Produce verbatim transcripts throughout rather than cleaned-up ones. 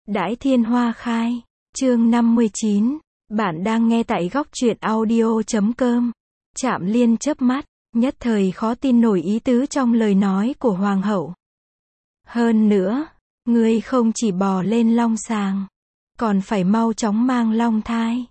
Đãi thiên hoa khai, chương năm mươi chín, bạn đang nghe tại góc truyện audio chấm com. Trạm Liên chớp mắt, nhất thời khó tin nổi ý tứ trong lời nói của hoàng hậu. Hơn nữa, ngươi không chỉ bò lên long sàng, còn phải mau chóng mang long thai.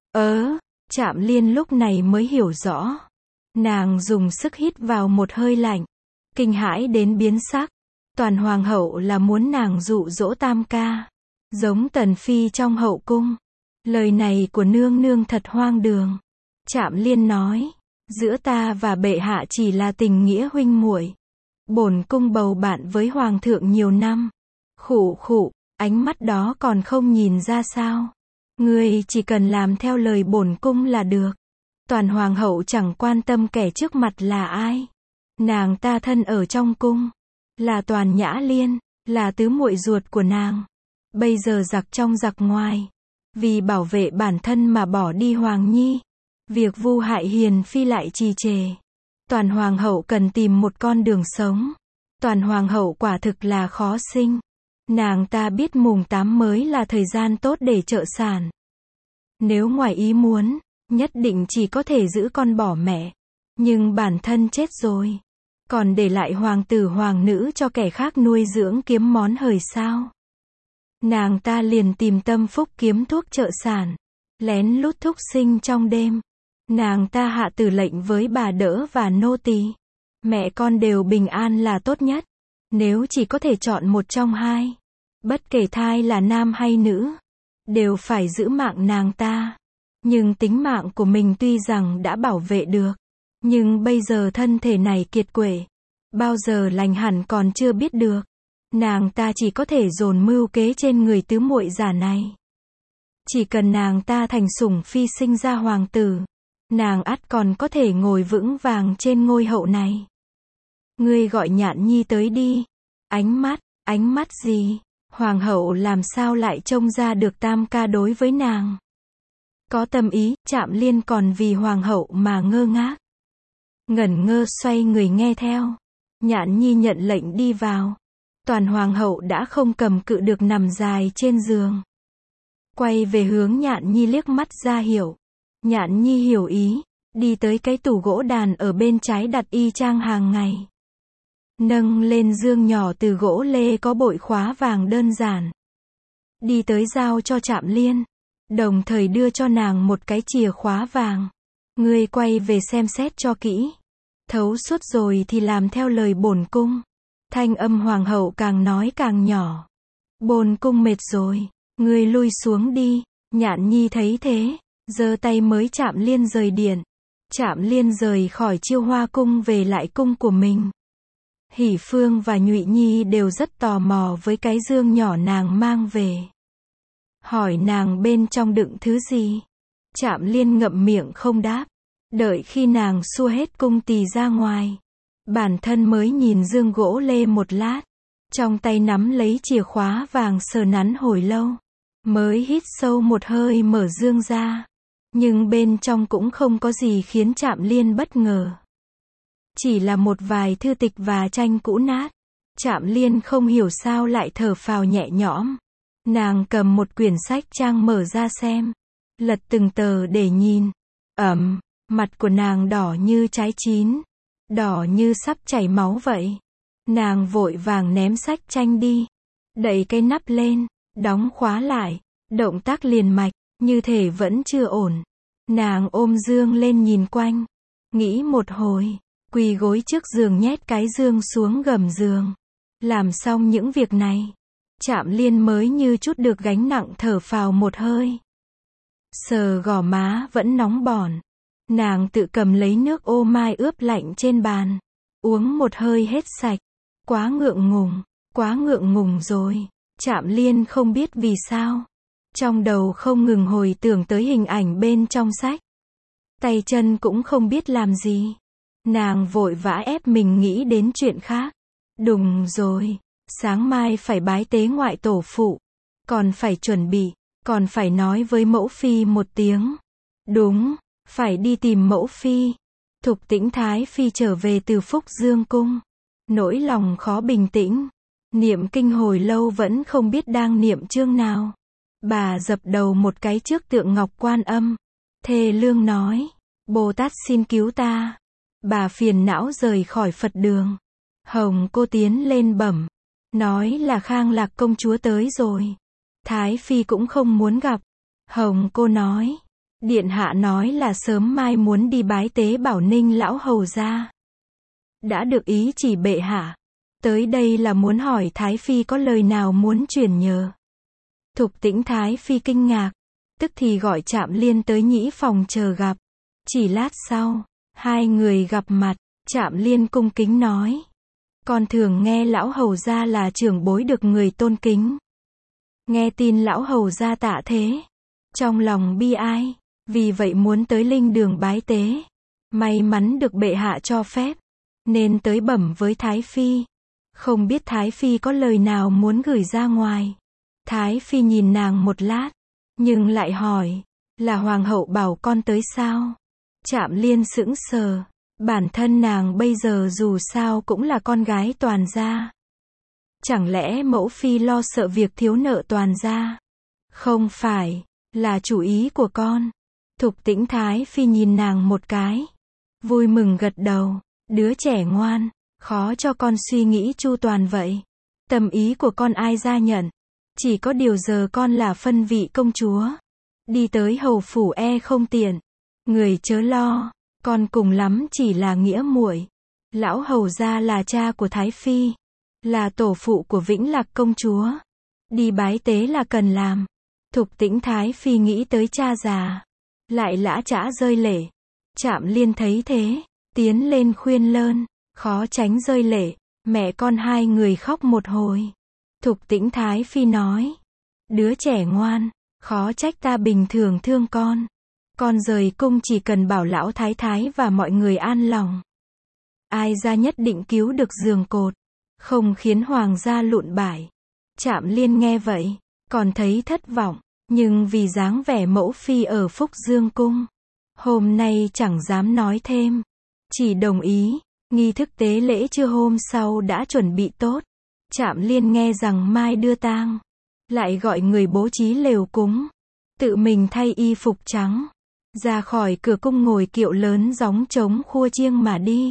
Ớ, Trạm Liên lúc này mới hiểu rõ. Nàng dùng sức hít vào một hơi lạnh, kinh hãi đến biến sắc. Toàn hoàng hậu là muốn nàng dụ dỗ tam ca, giống tần phi trong hậu cung. Lời này của nương nương thật hoang đường. Trạm Liên nói, giữa ta và bệ hạ chỉ là tình nghĩa huynh muội. Bổn cung bầu bạn với hoàng thượng nhiều năm. Khụ khụ, ánh mắt đó còn không nhìn ra sao? Ngươi chỉ cần làm theo lời bổn cung là được. Toàn hoàng hậu chẳng quan tâm kẻ trước mặt là ai. Nàng ta thân ở trong cung, là Toàn Nhã Liên, là tứ muội ruột của nàng. Bây giờ giặc trong giặc ngoài, vì bảo vệ bản thân mà bỏ đi Hoàng Nhi. Việc vu hại hiền phi lại trì trệ. Toàn hoàng hậu cần tìm một con đường sống. Toàn hoàng hậu quả thực là khó sinh. Nàng ta biết mùng tám mới là thời gian tốt để trợ sản. Nếu ngoài ý muốn, nhất định chỉ có thể giữ con bỏ mẹ. Nhưng bản thân chết rồi, còn để lại hoàng tử hoàng nữ cho kẻ khác nuôi dưỡng kiếm món hời sao? Nàng ta liền tìm Tâm Phúc kiếm thuốc trợ sản, lén lút thúc sinh trong đêm. Nàng ta hạ tử lệnh với bà đỡ và nô tỳ. Mẹ con đều bình an là tốt nhất. Nếu chỉ có thể chọn một trong hai, bất kể thai là nam hay nữ, đều phải giữ mạng nàng ta. Nhưng tính mạng của mình tuy rằng đã bảo vệ được, nhưng bây giờ thân thể này kiệt quệ, bao giờ lành hẳn còn chưa biết được. Nàng ta chỉ có thể dồn mưu kế trên người tứ muội giả này. Chỉ cần nàng ta thành sủng phi sinh ra hoàng tử, nàng ắt còn có thể ngồi vững vàng trên ngôi hậu này. Ngươi gọi Nhạn Nhi tới đi. Ánh mắt, ánh mắt gì? Hoàng hậu làm sao lại trông ra được tam ca đối với nàng? Có tâm ý, Trạm Liên còn vì hoàng hậu mà ngơ ngác. Ngẩn ngơ xoay người nghe theo. Nhạn Nhi nhận lệnh đi vào. Toàn hoàng hậu đã không cầm cự được nằm dài trên giường. Quay về hướng Nhạn Nhi liếc mắt ra hiệu. Nhạn Nhi hiểu ý, đi tới cái tủ gỗ đàn ở bên trái đặt y chang hàng ngày. Nâng lên dương nhỏ từ gỗ lê có bội khóa vàng đơn giản. Đi tới giao cho Trạm Liên, đồng thời đưa cho nàng một cái chìa khóa vàng. Ngươi quay về xem xét cho kỹ. Thấu suốt rồi thì làm theo lời bổn cung. Thanh âm hoàng hậu càng nói càng nhỏ. Bổn cung mệt rồi, ngươi lui xuống đi. Nhạn Nhi thấy thế, giơ tay mới Trạm Liên rời điện. Trạm Liên rời khỏi Chiêu Hoa cung về lại cung của mình. Hỷ Phương và Nhụy Nhi đều rất tò mò với cái dương nhỏ nàng mang về. Hỏi nàng bên trong đựng thứ gì. Trạm Liên ngậm miệng không đáp. Đợi khi nàng xua hết cung tỳ ra ngoài, bản thân mới nhìn dương gỗ lê một lát. Trong tay nắm lấy chìa khóa vàng sờ nắn hồi lâu. Mới hít sâu một hơi mở dương ra. Nhưng bên trong cũng không có gì khiến Trạm Liên bất ngờ. Chỉ là một vài thư tịch và tranh cũ nát. Trạm Liên không hiểu sao lại thở phào nhẹ nhõm. Nàng cầm một quyển sách trang mở ra xem. Lật từng tờ để nhìn. Ẩm, mặt của nàng đỏ như trái chín. Đỏ như sắp chảy máu vậy. Nàng vội vàng ném sách tranh đi. Đậy cái nắp lên, đóng khóa lại. Động tác liền mạch, như thể vẫn chưa ổn. Nàng ôm dương lên nhìn quanh. Nghĩ một hồi, quỳ gối trước giường nhét cái dương xuống gầm giường. Làm xong những việc này, Trạm Liên mới như chút được gánh nặng thở phào một hơi. Sờ gò má vẫn nóng bỏng. Nàng tự cầm lấy nước ô mai ướp lạnh trên bàn. Uống một hơi hết sạch. Quá ngượng ngùng, quá ngượng ngùng rồi. Trạm Liên không biết vì sao. Trong đầu không ngừng hồi tưởng tới hình ảnh bên trong sách. Tay chân cũng không biết làm gì. Nàng vội vã ép mình nghĩ đến chuyện khác. Đùng rồi, sáng mai phải bái tế ngoại tổ phụ. Còn phải chuẩn bị, còn phải nói với mẫu phi một tiếng. Đúng, phải đi tìm mẫu phi. Thục Tĩnh Thái phi trở về từ Phúc Dương cung. Nỗi lòng khó bình tĩnh. Niệm kinh hồi lâu vẫn không biết đang niệm chương nào. Bà dập đầu một cái trước tượng ngọc Quan Âm. Thê lương nói, Bồ Tát xin cứu ta. Bà phiền não rời khỏi Phật đường. Hồng cô tiến lên bẩm, nói là Khang Lạc công chúa tới rồi. Thái Phi cũng không muốn gặp. Hồng cô nói, điện hạ nói là sớm mai muốn đi bái tế Bảo Ninh lão hầu gia. Đã được ý chỉ bệ hạ. Tới đây là muốn hỏi Thái Phi có lời nào muốn truyền nhờ. Thục Tĩnh Thái Phi kinh ngạc, tức thì gọi Trạm Liên tới nhĩ phòng chờ gặp. Chỉ lát sau, hai người gặp mặt, Trạm Liên cung kính nói, con thường nghe lão hầu gia là trưởng bối được người tôn kính. Nghe tin lão hầu gia tạ thế, trong lòng bi ai, vì vậy muốn tới linh đường bái tế. May mắn được bệ hạ cho phép, nên tới bẩm với Thái Phi. Không biết Thái Phi có lời nào muốn gửi ra ngoài. Thái Phi nhìn nàng một lát, nhưng lại hỏi, là hoàng hậu bảo con tới sao? Trạm Liên sững sờ, bản thân nàng bây giờ dù sao cũng là con gái toàn gia. Chẳng lẽ mẫu phi lo sợ việc thiếu nợ toàn gia? Không phải, là chủ ý của con. Thục Tĩnh Thái Phi nhìn nàng một cái, vui mừng gật đầu, đứa trẻ ngoan, khó cho con suy nghĩ chu toàn vậy. Tâm ý của con ai ra nhận, chỉ có điều giờ con là phân vị công chúa. Đi tới hầu phủ e không tiện. Người chớ lo, con cùng lắm chỉ là nghĩa muội. Lão hầu gia là cha của Thái Phi, là tổ phụ của Vĩnh Lạc công chúa. Đi bái tế là cần làm. Thục Tĩnh Thái Phi nghĩ tới cha già, lại lã chã rơi lệ. Trạm Liên thấy thế, tiến lên khuyên lơn, khó tránh rơi lệ. Mẹ con hai người khóc một hồi. Thục Tĩnh Thái Phi nói, đứa trẻ ngoan, khó trách ta bình thường thương con. Con rời cung chỉ cần bảo lão thái thái và mọi người an lòng. Ai ra nhất định cứu được giường cột, không khiến hoàng gia lụn bại. Trạm Liên nghe vậy, còn thấy thất vọng, nhưng vì dáng vẻ mẫu phi ở Phúc Dương cung, hôm nay chẳng dám nói thêm, chỉ đồng ý. Nghi thức tế lễ trưa hôm sau đã chuẩn bị tốt. Trạm Liên nghe rằng mai đưa tang, lại gọi người bố trí lều cúng, tự mình thay y phục trắng, ra khỏi cửa cung ngồi kiệu lớn gióng trống khua chiêng mà đi.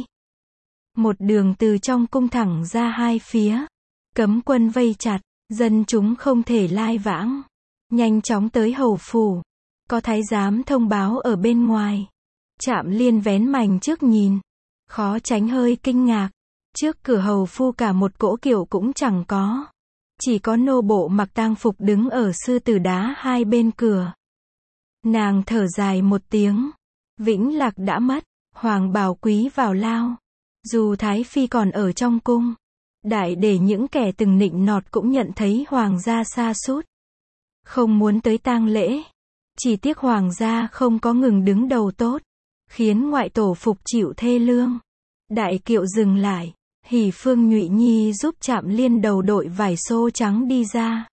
Một đường từ trong cung thẳng ra hai phía, cấm quân vây chặt, dân chúng không thể lai vãng. Nhanh chóng tới hầu phủ, có thái giám thông báo ở bên ngoài. Trạm Liên vén mành trước nhìn, khó tránh hơi kinh ngạc. Trước cửa hầu phu cả một cỗ kiệu cũng chẳng có, chỉ có nô bộ mặc tang phục đứng ở sư tử đá hai bên cửa. Nàng thở dài một tiếng, Vĩnh Lạc đã mất, hoàng bảo quý vào lao. Dù Thái Phi còn ở trong cung, đại để những kẻ từng nịnh nọt cũng nhận thấy hoàng gia sa sút, không muốn tới tang lễ. Chỉ tiếc hoàng gia không có ngừng đứng đầu tốt, khiến ngoại tổ phục chịu thê lương. Đại kiệu dừng lại, Hỉ Phương Nhụy Nhi giúp Trạm Liên đầu đội vải xô trắng đi ra.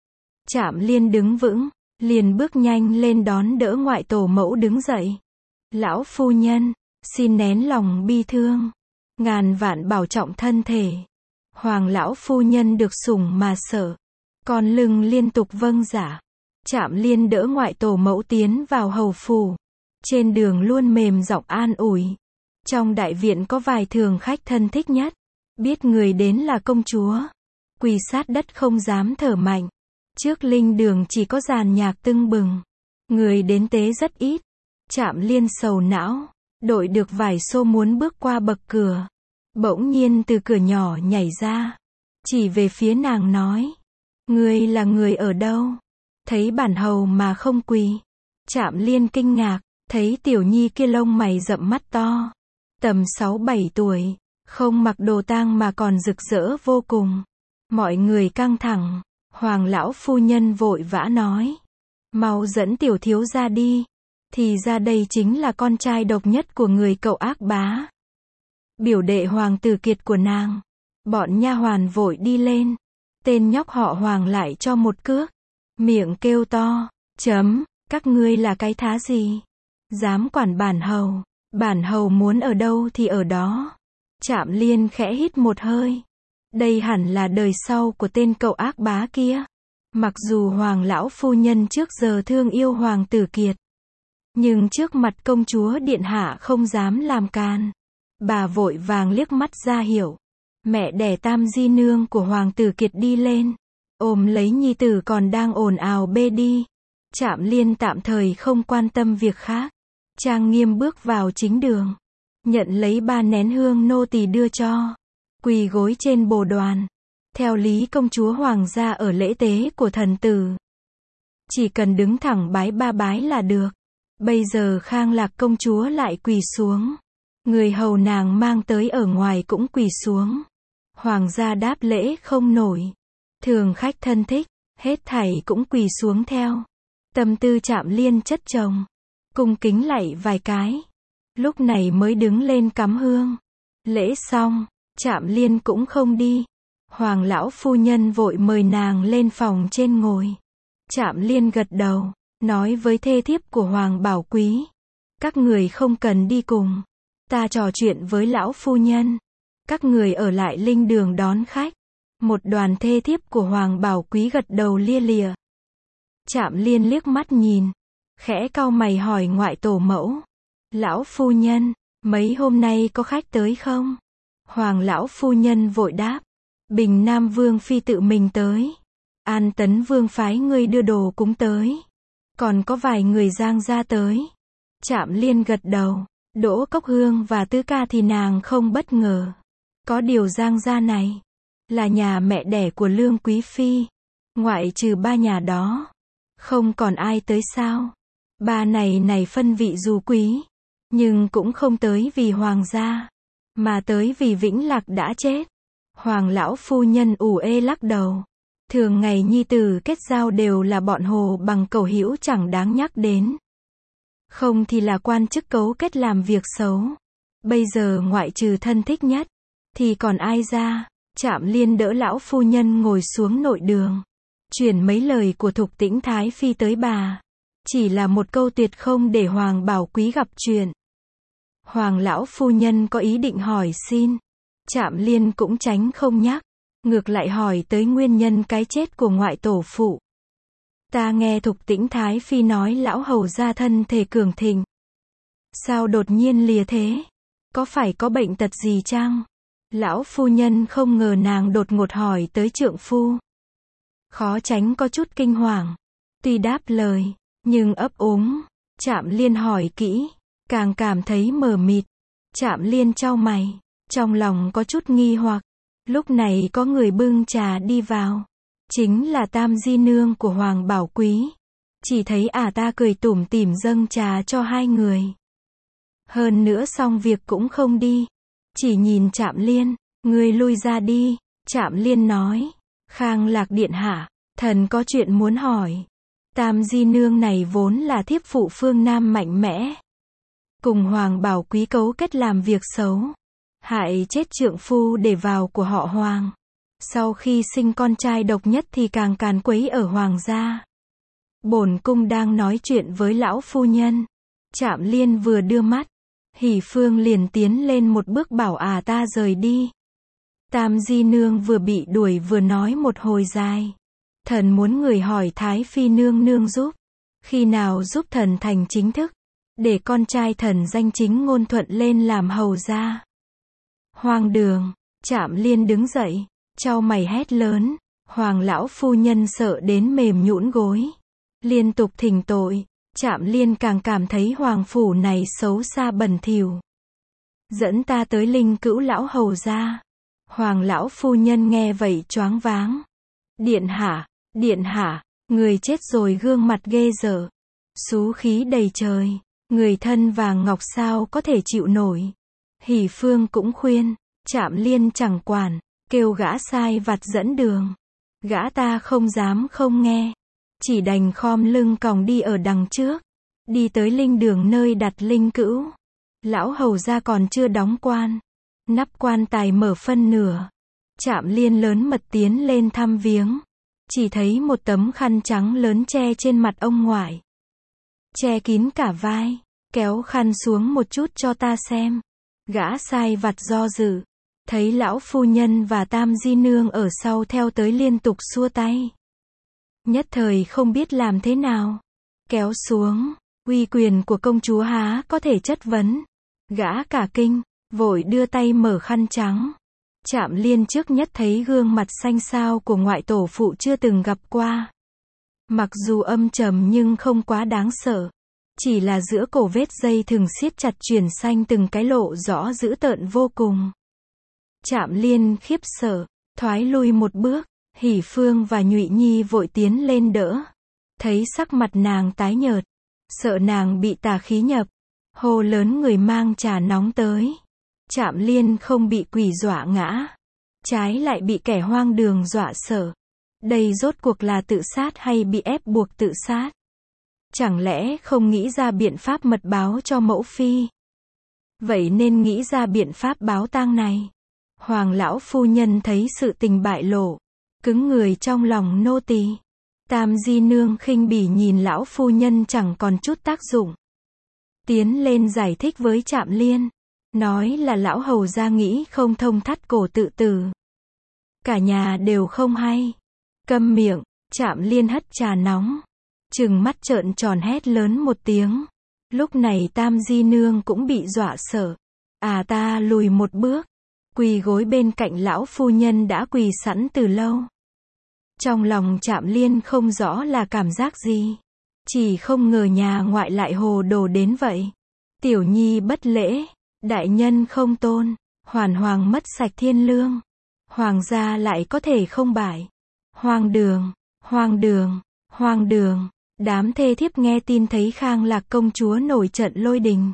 Trạm Liên đứng vững, liền bước nhanh lên đón đỡ ngoại tổ mẫu đứng dậy. Lão phu nhân, xin nén lòng bi thương, ngàn vạn bảo trọng thân thể. Hoàng lão phu nhân được sủng mà sợ, còn lưng liên tục vâng dạ. Trạm Liên đỡ ngoại tổ mẫu tiến vào hầu phủ, trên đường luôn mềm giọng an ủi. Trong đại viện có vài thường khách thân thích nhất, biết người đến là công chúa, quỳ sát đất không dám thở mạnh. Trước linh đường chỉ có dàn nhạc tưng bừng, người đến tế rất ít. Trạm Liên sầu não, đội được vải xô muốn bước qua bậc cửa, bỗng nhiên từ cửa nhỏ nhảy ra, chỉ về phía nàng nói, ngươi là người ở đâu? Thấy bản hầu mà không quỳ. Trạm Liên kinh ngạc, thấy tiểu nhi kia lông mày rậm mắt to, tầm sáu bảy tuổi, không mặc đồ tang mà còn rực rỡ vô cùng. Mọi người căng thẳng, hoàng lão phu nhân vội vã nói, mau dẫn tiểu thiếu ra đi. Thì ra đây chính là con trai độc nhất của người cậu ác bá, biểu đệ hoàng tử kiệt của nàng. Bọn nha hoàn vội đi lên, tên nhóc họ Hoàng lại cho một cước, miệng kêu to, chấm, các ngươi là cái thá gì? Dám quản bản hầu, bản hầu muốn ở đâu thì ở đó. Trạm Liên khẽ hít một hơi, Đây hẳn là đời sau của tên cậu ác bá kia. Mặc dù Hoàng lão phu nhân trước giờ thương yêu Hoàng tử Kiệt, nhưng trước mặt công chúa điện hạ không dám làm càn. Bà vội vàng liếc mắt ra hiểu. Mẹ đẻ Tam di nương của Hoàng tử Kiệt đi lên, ôm lấy nhi tử còn đang ồn ào bê đi. Trạm Liên tạm thời không quan tâm việc khác, trang nghiêm bước vào chính đường, nhận lấy ba nén hương nô tỳ đưa cho, quỳ gối trên bồ đoàn. Theo lý công chúa hoàng gia ở lễ tế của thần tử, chỉ cần đứng thẳng bái ba bái là được. Bây giờ Khang Lạc công chúa lại quỳ xuống. Người hầu nàng mang tới ở ngoài cũng quỳ xuống. Hoàng gia đáp lễ không nổi. Thường khách thân thích, hết thảy cũng quỳ xuống theo. Tâm tư Trạm Liên chất chồng, cung kính lạy vài cái, lúc này mới đứng lên cắm hương. Lễ xong, Trạm Liên cũng không đi. Hoàng lão phu nhân vội mời nàng lên phòng trên ngồi. Trạm Liên gật đầu, nói với thê thiếp của Hoàng Bảo Quý, các người không cần đi cùng, ta trò chuyện với lão phu nhân, các người ở lại linh đường đón khách. Một đoàn thê thiếp của Hoàng Bảo Quý gật đầu lia lịa. Trạm Liên liếc mắt nhìn, khẽ cau mày hỏi ngoại tổ mẫu, lão phu nhân, mấy hôm nay có khách tới không? Hoàng lão phu nhân vội đáp, Bình Nam Vương phi tự mình tới, An Tấn Vương phái người đưa đồ cúng tới, còn có vài người Giang gia tới. Trạm Liên gật đầu, Đỗ Cốc Hương và Tứ Ca thì nàng không bất ngờ. Có điều Giang gia này là nhà mẹ đẻ của Lương Quý phi, ngoại trừ ba nhà đó, không còn ai tới sao? Ba này này phân vị dù quý, nhưng cũng không tới vì hoàng gia, mà tới vì Vĩnh Lạc đã chết. Hoàng lão phu nhân ủ ê lắc đầu. Thường ngày nhi tử kết giao đều là bọn hồ bằng cầu hữu chẳng đáng nhắc đến. Không thì là quan chức cấu kết làm việc xấu. Bây giờ ngoại trừ thân thích nhất, thì còn ai ra? Trạm Liên đỡ lão phu nhân ngồi xuống nội đường, truyền mấy lời của Thục Tĩnh Thái Phi tới bà. Chỉ là một câu tuyệt không để Hoàng Bảo Quý gặp chuyện. Hoàng lão phu nhân có ý định hỏi xin, Trạm Liên cũng tránh không nhắc, ngược lại hỏi tới nguyên nhân cái chết của ngoại tổ phụ. Ta nghe Thục Tĩnh Thái Phi nói lão hầu gia thân thể cường thịnh. Sao đột nhiên lìa thế? Có phải có bệnh tật gì chăng? Lão phu nhân không ngờ nàng đột ngột hỏi tới trượng phu. Khó tránh có chút kinh hoàng. Tuy đáp lời, nhưng ấp úng. Trạm Liên hỏi kỹ, càng cảm thấy mờ mịt. Trạm Liên chau mày, trong lòng có chút nghi hoặc. Lúc này có người bưng trà đi vào, chính là Tam di nương của Hoàng Bảo Quý. Chỉ thấy ả ta cười tủm tỉm dâng trà cho hai người. Hơn nữa xong việc cũng không đi, chỉ nhìn Trạm Liên, ngươi lui ra đi. Trạm Liên nói, Khang Lạc điện hạ, thần có chuyện muốn hỏi. Tam di nương này vốn là thiếp phụ phương Nam mạnh mẽ, cùng Hoàng Bảo Quý cấu kết làm việc xấu, hại chết trượng phu để vào của họ Hoàng. Sau khi sinh con trai độc nhất thì càng càn quấy ở Hoàng gia. Bổn cung đang nói chuyện với lão phu nhân. Trạm Liên vừa đưa mắt, Hỉ Phương liền tiến lên một bước bảo à ta rời đi. Tam di nương vừa bị đuổi vừa nói một hồi dài. Thần muốn người hỏi Thái Phi nương nương giúp. Khi nào giúp thần thành chính thức, để con trai thần danh chính ngôn thuận lên làm hầu gia. Hoang đường. Trạm Liên đứng dậy, chau mày hét lớn. Hoàng lão phu nhân sợ đến mềm nhũn gối, liên tục thỉnh tội. Trạm Liên càng cảm thấy hoàng phủ này xấu xa bẩn thỉu. Dẫn ta tới Linh Cữu lão hầu gia. Hoàng lão phu nhân nghe vậy choáng váng. Điện hạ, điện hạ, người chết rồi gương mặt ghê dở, xú khí đầy trời, người thân vàng ngọc sao có thể chịu nổi. Hỉ Phương cũng khuyên, Trạm Liên chẳng quản, kêu gã sai vặt dẫn đường. Gã ta không dám không nghe, chỉ đành khom lưng còng đi ở đằng trước, đi tới linh đường nơi đặt Linh Cữu. Lão hầu gia còn chưa đóng quan, nắp quan tài mở phân nửa. Trạm Liên lớn mật tiến lên thăm viếng, chỉ thấy một tấm khăn trắng lớn che trên mặt ông ngoại, che kín cả vai. Kéo khăn xuống một chút cho ta xem. Gã sai vặt do dự, thấy lão phu nhân và Tam Di Nương ở sau theo tới liên tục xua tay. Nhất thời không biết làm thế nào. Kéo xuống, uy quyền của công chúa há có thể chất vấn. Gã cả kinh, vội đưa tay mở khăn trắng. Trạm Liên trước nhất thấy gương mặt xanh xao của ngoại tổ phụ chưa từng gặp qua. Mặc dù âm trầm nhưng không quá đáng sợ. Chỉ là giữa cổ vết dây thừng siết chặt chuyển xanh từng cái lộ rõ dữ tợn vô cùng. Trạm Liên khiếp sợ, thoái lui một bước. Hỷ Phương và Nhụy Nhi vội tiến lên đỡ. Thấy sắc mặt nàng tái nhợt, sợ nàng bị tà khí nhập, hô lớn người mang trà nóng tới. Trạm Liên không bị quỷ dọa ngã, trái lại bị kẻ hoang đường dọa sợ. Đây rốt cuộc là tự sát hay bị ép buộc tự sát? Chẳng lẽ không nghĩ ra biện pháp mật báo cho mẫu phi? Vậy nên nghĩ ra biện pháp báo tang này. Hoàng lão phu nhân thấy sự tình bại lộ, cứng người trong lòng nô tỳ. Tam Di Nương khinh bỉ nhìn lão phu nhân chẳng còn chút tác dụng. Tiến lên giải thích với Trạm Liên, nói là lão hầu gia nghĩ không thông thắt cổ tự tử. Cả nhà đều không hay. Câm miệng, Trạm Liên hất trà nóng, trừng mắt trợn tròn hét lớn một tiếng. Lúc này Tam Di Nương cũng bị dọa sợ. À ta lùi một bước, quỳ gối bên cạnh lão phu nhân đã quỳ sẵn từ lâu. Trong lòng Trạm Liên không rõ là cảm giác gì. Chỉ không ngờ nhà ngoại lại hồ đồ đến vậy. Tiểu nhi bất lễ, đại nhân không tôn, hoàn hoàng mất sạch thiên lương. Hoàng gia lại có thể không bại. Hoang đường, hoang đường, hoang đường. Đám thê thiếp nghe tin thấy Khang Lạc công chúa nổi trận lôi đình.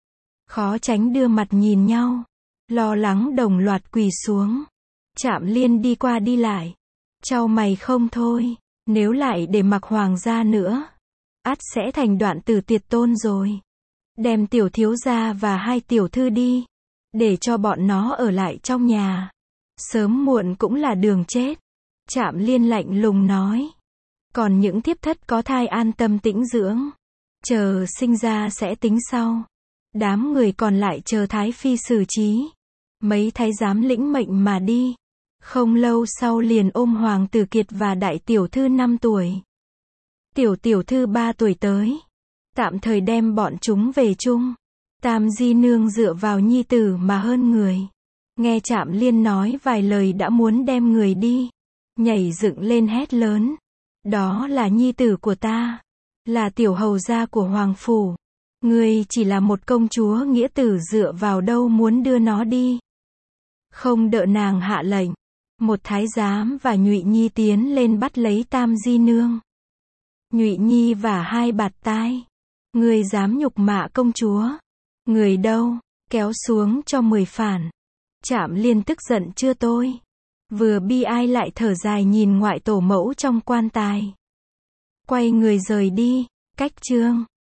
Khó tránh đưa mặt nhìn nhau, lo lắng đồng loạt quỳ xuống. Trạm Liên đi qua đi lại, chau mày không thôi, nếu lại để mặc hoàng gia nữa, ắt sẽ thành đoạn tử tiệt tôn rồi. Đem tiểu thiếu gia và hai tiểu thư đi, để cho bọn nó ở lại trong nhà. Sớm muộn cũng là đường chết. Trạm Liên lạnh lùng nói. Còn những thiếp thất có thai an tâm tĩnh dưỡng, chờ sinh ra sẽ tính sau. Đám người còn lại chờ Thái Phi xử trí. Mấy thái giám lĩnh mệnh mà đi. Không lâu sau liền ôm Hoàng tử Kiệt và đại tiểu thư năm tuổi. Tiểu tiểu thư ba tuổi tới. Tạm thời đem bọn chúng về chung. Tam Di Nương dựa vào nhi tử mà hơn người. Nghe Trạm Liên nói vài lời đã muốn đem người đi. Nhảy dựng lên hét lớn. Đó là nhi tử của ta. Là tiểu hầu gia của Hoàng Phủ. Ngươi chỉ là một công chúa nghĩa tử dựa vào đâu muốn đưa nó đi. Không đợi nàng hạ lệnh. Một thái giám và Nhụy Nhi tiến lên bắt lấy Tam Di Nương. Nhụy Nhi và hai bạt tai. Người dám nhục mạ công chúa. Người đâu, kéo xuống cho mười phản. Trạm Liên tức giận chưa tôi. Vừa bi ai lại thở dài nhìn ngoại tổ mẫu trong quan tài. Quay người rời đi, cách chương.